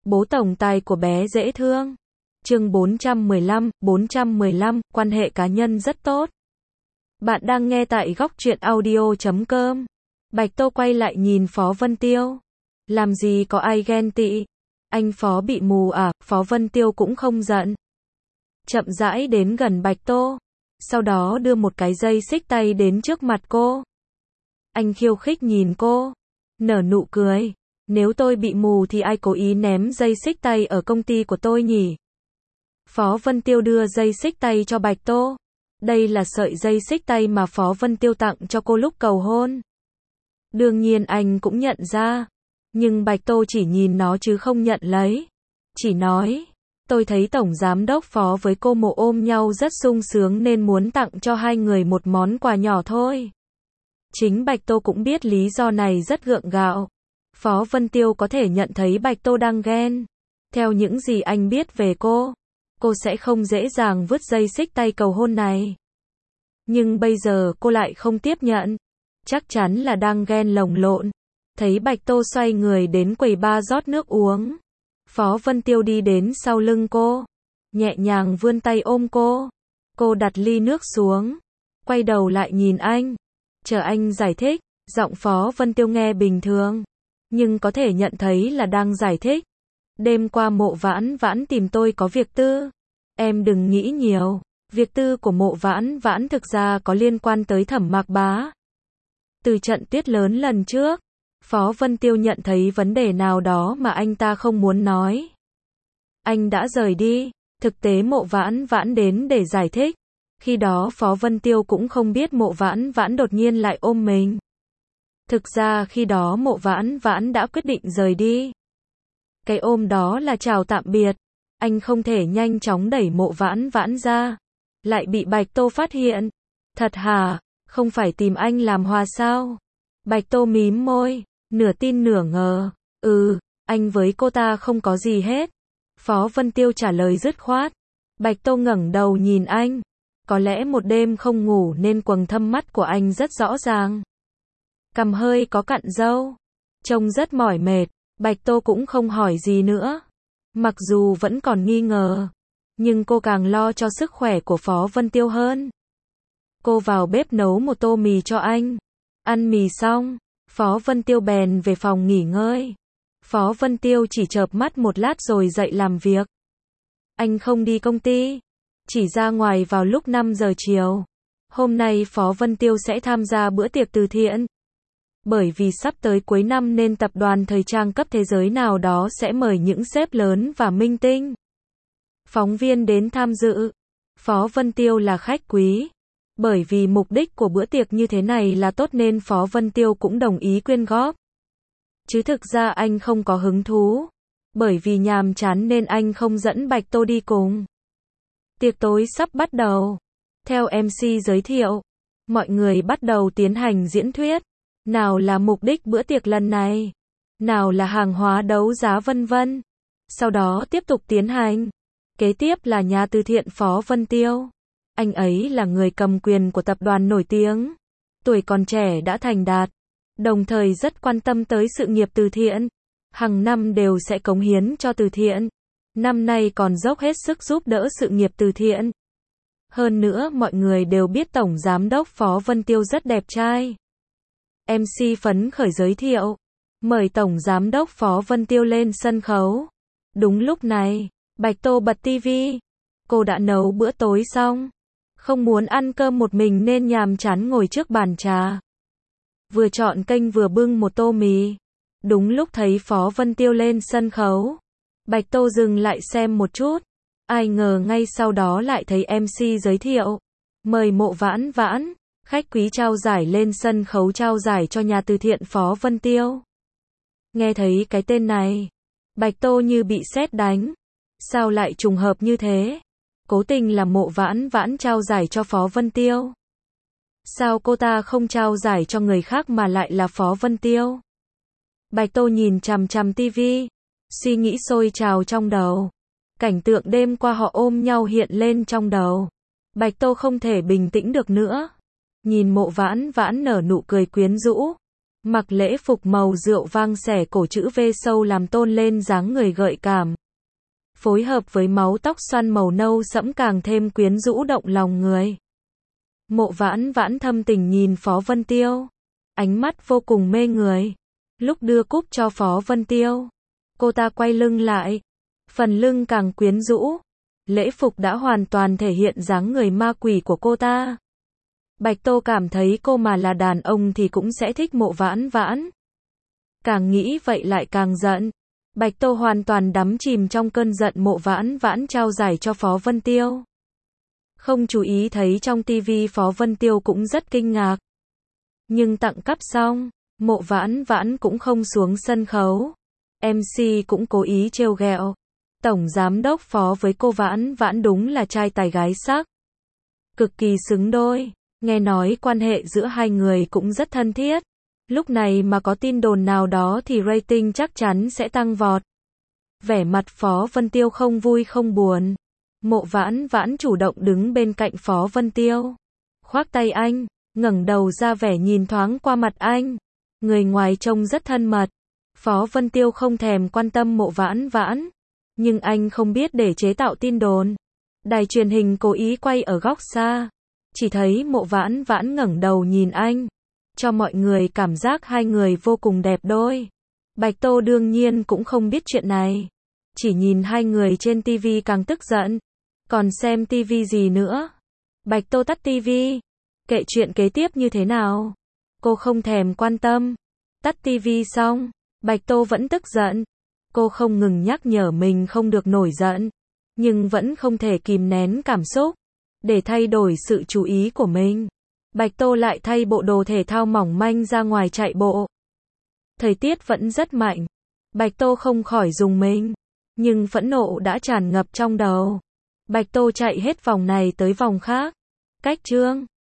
Bố tổng tài của bé dễ thương. Chương 415, quan hệ cá nhân rất tốt. Bạn đang nghe tại góc truyện audio.com. Bạch Tô quay lại nhìn Phó Vân Tiêu. Làm gì có ai ghen tị? Anh Phó bị mù à? Phó Vân Tiêu cũng không giận. Chậm rãi đến gần Bạch Tô. Sau đó đưa một cái dây xích tay đến trước mặt cô. Anh khiêu khích nhìn cô. Nở nụ cười. Nếu tôi bị mù thì ai cố ý ném dây xích tay ở công ty của tôi nhỉ? Phó Vân Tiêu đưa dây xích tay cho Bạch Tô. Đây là sợi dây xích tay mà Phó Vân Tiêu tặng cho cô lúc cầu hôn. Đương nhiên anh cũng nhận ra. Nhưng Bạch Tô chỉ nhìn nó chứ không nhận lấy. Chỉ nói, tôi thấy Tổng Giám đốc Phó với cô Mộ ôm nhau rất sung sướng nên muốn tặng cho hai người một món quà nhỏ thôi. Chính Bạch Tô cũng biết lý do này rất gượng gạo. Phó Vân Tiêu có thể nhận thấy Bạch Tô đang ghen. Theo những gì anh biết về cô sẽ không dễ dàng vứt dây xích tay cầu hôn này. Nhưng bây giờ cô lại không tiếp nhận. Chắc chắn là đang ghen lồng lộn. Thấy Bạch Tô xoay người đến quầy bar rót nước uống. Phó Vân Tiêu đi đến sau lưng cô. Nhẹ nhàng vươn tay ôm cô. Cô đặt ly nước xuống. Quay đầu lại nhìn anh. Chờ anh giải thích. Giọng Phó Vân Tiêu nghe bình thường. Nhưng có thể nhận thấy là đang giải thích. Đêm qua Mộ Vãn Vãn tìm tôi có việc tư. Em đừng nghĩ nhiều. Việc tư của Mộ Vãn Vãn thực ra có liên quan tới Thẩm Mạc Bá. Từ trận tuyết lớn lần trước, Phó Vân Tiêu nhận thấy vấn đề nào đó mà anh ta không muốn nói. Anh đã rời đi. Thực tế Mộ Vãn Vãn đến để giải thích. Khi đó Phó Vân Tiêu cũng không biết Mộ Vãn Vãn đột nhiên lại ôm mình. Thực ra khi đó Mộ Vãn Vãn đã quyết định rời đi. Cái ôm đó là chào tạm biệt. Anh không thể nhanh chóng đẩy Mộ Vãn Vãn ra. Lại bị Bạch Tô phát hiện. Thật hả? Không phải tìm anh làm hòa sao? Bạch Tô mím môi, nửa tin nửa ngờ. Anh với cô ta không có gì hết. Phó Vân Tiêu trả lời dứt khoát. Bạch Tô ngẩng đầu nhìn anh. Có lẽ một đêm không ngủ nên quầng thâm mắt của anh rất rõ ràng. Cằm hơi có cặn râu. Trông rất mỏi mệt. Bạch Tô cũng không hỏi gì nữa. Mặc dù vẫn còn nghi ngờ. Nhưng cô càng lo cho sức khỏe của Phó Vân Tiêu hơn. Cô vào bếp nấu một tô mì cho anh. Ăn mì xong, Phó Vân Tiêu bèn về phòng nghỉ ngơi. Phó Vân Tiêu chỉ chợp mắt một lát rồi dậy làm việc. Anh không đi công ty. Chỉ ra ngoài vào lúc 5 giờ chiều. Hôm nay Phó Vân Tiêu sẽ tham gia bữa tiệc từ thiện. Bởi vì sắp tới cuối năm nên tập đoàn thời trang cấp thế giới nào đó sẽ mời những sếp lớn và minh tinh. Phóng viên đến tham dự. Phó Vân Tiêu là khách quý. Bởi vì mục đích của bữa tiệc như thế này là tốt nên Phó Vân Tiêu cũng đồng ý quyên góp. Chứ thực ra anh không có hứng thú. Bởi vì nhàm chán nên anh không dẫn Bạch Tô đi cùng. Tiệc tối sắp bắt đầu. Theo MC giới thiệu, mọi người bắt đầu tiến hành diễn thuyết. Nào là mục đích bữa tiệc lần này. Nào là hàng hóa đấu giá vân vân. Sau đó tiếp tục tiến hành. Kế tiếp là nhà từ thiện Phó Vân Tiêu. Anh ấy là người cầm quyền của tập đoàn nổi tiếng. Tuổi còn trẻ đã thành đạt. Đồng thời rất quan tâm tới sự nghiệp từ thiện. Hàng năm đều sẽ cống hiến cho từ thiện. Năm nay còn dốc hết sức giúp đỡ sự nghiệp từ thiện. Hơn nữa mọi người đều biết Tổng Giám đốc Phó Vân Tiêu rất đẹp trai. MC phấn khởi giới thiệu. Mời Tổng Giám đốc Phó Vân Tiêu lên sân khấu. Đúng lúc này, Bạch Tô bật tivi. Cô đã nấu bữa tối xong. Không muốn ăn cơm một mình nên nhàm chán ngồi trước bàn trà. Vừa chọn kênh vừa bưng một tô mì. Đúng lúc thấy Phó Vân Tiêu lên sân khấu. Bạch Tô dừng lại xem một chút. Ai ngờ ngay sau đó lại thấy MC giới thiệu. Mời Mộ Vãn Vãn, khách quý trao giải lên sân khấu trao giải cho nhà từ thiện Phó Vân Tiêu. Nghe thấy cái tên này, Bạch Tô như bị sét đánh. Sao lại trùng hợp như thế? Cố tình là Mộ Vãn Vãn trao giải cho Phó Vân Tiêu. Sao cô ta không trao giải cho người khác mà lại là Phó Vân Tiêu? Bạch Tô nhìn chằm chằm tivi, suy nghĩ sôi trào trong đầu. Cảnh tượng đêm qua họ ôm nhau hiện lên trong đầu. Bạch Tô không thể bình tĩnh được nữa. Nhìn Mộ Vãn Vãn nở nụ cười quyến rũ. Mặc lễ phục màu rượu vang xẻ cổ chữ V sâu làm tôn lên dáng người gợi cảm. Phối hợp với máu tóc xoăn màu nâu sẫm càng thêm quyến rũ động lòng người. Mộ Vãn Vãn thâm tình nhìn Phó Vân Tiêu. Ánh mắt vô cùng mê người. Lúc đưa cúp cho Phó Vân Tiêu, cô ta quay lưng lại. Phần lưng càng quyến rũ. Lễ phục đã hoàn toàn thể hiện dáng người ma quỷ của cô ta. Bạch Tô cảm thấy cô mà là đàn ông thì cũng sẽ thích Mộ Vãn Vãn. Càng nghĩ vậy lại càng giận. Bạch Tô hoàn toàn đắm chìm trong cơn giận Mộ Vãn Vãn trao giải cho Phó Vân Tiêu. Không chú ý thấy trong tivi Phó Vân Tiêu cũng rất kinh ngạc. Nhưng tặng cắp xong, Mộ Vãn Vãn cũng không xuống sân khấu. MC cũng cố ý trêu ghẹo. Tổng giám đốc Phó với cô Vãn Vãn đúng là trai tài gái sắc. Cực kỳ xứng đôi. Nghe nói quan hệ giữa hai người cũng rất thân thiết. Lúc này mà có tin đồn nào đó thì rating chắc chắn sẽ tăng vọt. Vẻ mặt Phó Vân Tiêu không vui không buồn. Mộ Vãn Vãn chủ động đứng bên cạnh Phó Vân Tiêu. Khoác tay anh, ngẩng đầu ra vẻ nhìn thoáng qua mặt anh. Người ngoài trông rất thân mật. Phó Vân Tiêu không thèm quan tâm Mộ Vãn Vãn. Nhưng anh không biết để chế tạo tin đồn. Đài truyền hình cố ý quay ở góc xa. Chỉ thấy Mộ Vãn Vãn ngẩng đầu nhìn anh. Cho mọi người cảm giác hai người vô cùng đẹp đôi. Bạch Tô đương nhiên cũng không biết chuyện này. Chỉ nhìn hai người trên tivi càng tức giận. Còn xem tivi gì nữa? Bạch Tô tắt tivi. Kệ chuyện kế tiếp như thế nào? Cô không thèm quan tâm. Tắt tivi xong, Bạch Tô vẫn tức giận. Cô không ngừng nhắc nhở mình không được nổi giận. Nhưng vẫn không thể kìm nén cảm xúc. Để thay đổi sự chú ý của mình, Bạch Tô lại thay bộ đồ thể thao mỏng manh ra ngoài chạy bộ. Thời tiết vẫn rất mạnh. Bạch Tô không khỏi rùng mình. Nhưng phẫn nộ đã tràn ngập trong đầu. Bạch Tô chạy hết vòng này tới vòng khác. Cách chương